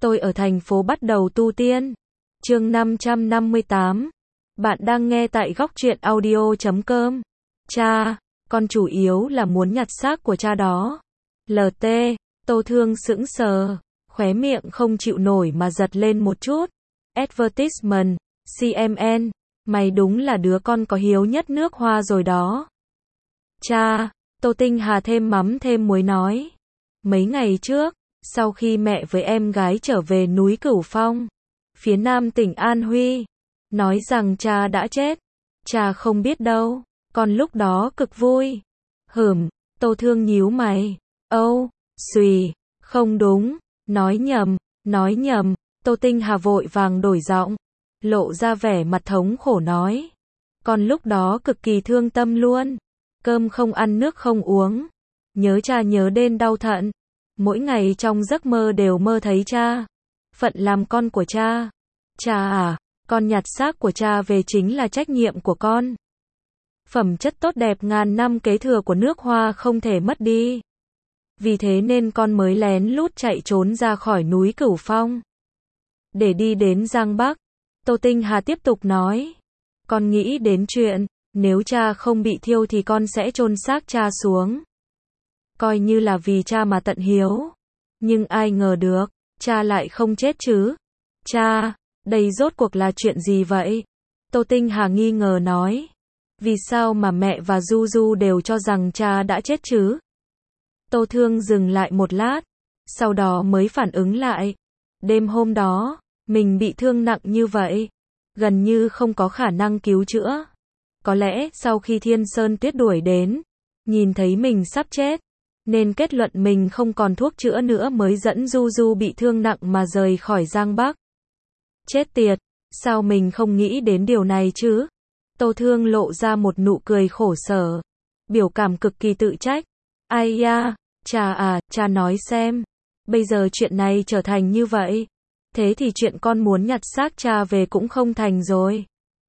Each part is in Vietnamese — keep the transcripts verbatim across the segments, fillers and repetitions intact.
Tôi ở thành phố bắt đầu tu tiên. Chương năm trăm năm mươi tám. Bạn đang nghe tại góc truyện audio chấm com. Cha, con chủ yếu là muốn nhặt xác của cha đó. lờ tê, Tô Thương sững sờ, khóe miệng không chịu nổi mà giật lên một chút. Advertisement, xê em en, mày đúng là đứa con có hiếu nhất nước Hoa rồi đó. Cha, Tô Tinh Hà thêm mắm thêm muối nói. Mấy ngày trước, sau khi mẹ với em gái trở về núi Cửu Phong, phía nam tỉnh An Huy, nói rằng cha đã chết. Cha không biết đâu, con lúc đó cực vui. Hửm, Tô Thương nhíu mày. Âu, xùy, không đúng, nói nhầm, nói nhầm. Tô Tinh Hà vội vàng đổi giọng, lộ ra vẻ mặt thống khổ nói. Con lúc đó cực kỳ thương tâm luôn, cơm không ăn nước không uống, nhớ cha nhớ đến đau thận. Mỗi ngày trong giấc mơ đều mơ thấy cha. Phận làm con của cha. Cha à, con nhặt xác của cha về chính là trách nhiệm của con. Phẩm chất tốt đẹp ngàn năm kế thừa của nước Hoa không thể mất đi. Vì thế nên con mới lén lút chạy trốn ra khỏi núi Cửu Phong, để đi đến Giang Bắc. Tô Tinh Hà tiếp tục nói. Con nghĩ đến chuyện, nếu cha không bị thiêu thì con sẽ chôn xác cha xuống, coi như là vì cha mà tận hiếu. Nhưng ai ngờ được, cha lại không chết chứ. Cha, đây rốt cuộc là chuyện gì vậy? Tô Tinh Hà nghi ngờ nói. Vì sao mà mẹ và Du Du đều cho rằng cha đã chết chứ? Tô Thương dừng lại một lát, sau đó mới phản ứng lại. Đêm hôm đó, mình bị thương nặng như vậy, gần như không có khả năng cứu chữa. Có lẽ sau khi Thiên Sơn Tuyết đuổi đến, nhìn thấy mình sắp chết, nên kết luận mình không còn thuốc chữa nữa mới dẫn Du Du bị thương nặng mà rời khỏi Giang Bắc. Chết tiệt, sao mình không nghĩ đến điều này chứ? Tô Thương lộ ra một nụ cười khổ sở, biểu cảm cực kỳ tự trách. Ai da, cha à, cha nói xem, bây giờ chuyện này trở thành như vậy, thế thì chuyện con muốn nhặt xác cha về cũng không thành rồi.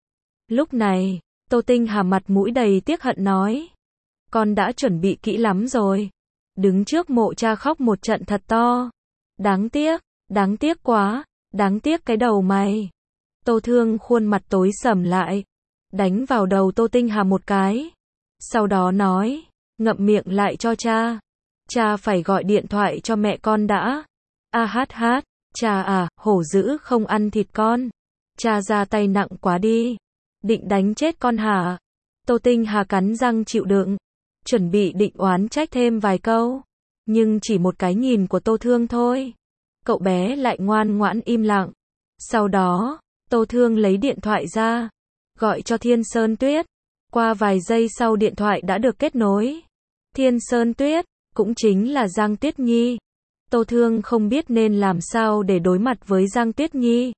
Lúc này, Tô Tinh Hà mặt mũi đầy tiếc hận nói. Con đã chuẩn bị kỹ lắm rồi. Đứng trước mộ cha khóc một trận thật to. Đáng tiếc, đáng tiếc quá, đáng tiếc cái đầu mày. Tô Thương khuôn mặt tối sầm lại, đánh vào đầu Tô Tinh Hà một cái. Sau đó nói, ngậm miệng lại cho cha. Cha phải gọi điện thoại cho mẹ con đã. A hát hát, cha à, hổ dữ không ăn thịt con. Cha ra tay nặng quá đi. Định đánh chết con hả? Tô Tinh Hà cắn răng chịu đựng, chuẩn bị định oán trách thêm vài câu. Nhưng chỉ một cái nhìn của Tô Thương thôi, cậu bé lại ngoan ngoãn im lặng. Sau đó, Tô Thương lấy điện thoại ra, gọi cho Thiên Sơn Tuyết. Qua vài giây sau điện thoại đã được kết nối. Thiên Sơn Tuyết, cũng chính là Giang Tuyết Nhi. Tô Thương không biết nên làm sao để đối mặt với Giang Tuyết Nhi.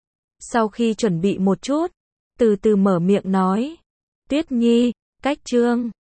Sau khi chuẩn bị một chút, từ từ mở miệng nói. Tuyết Nhi, cách chương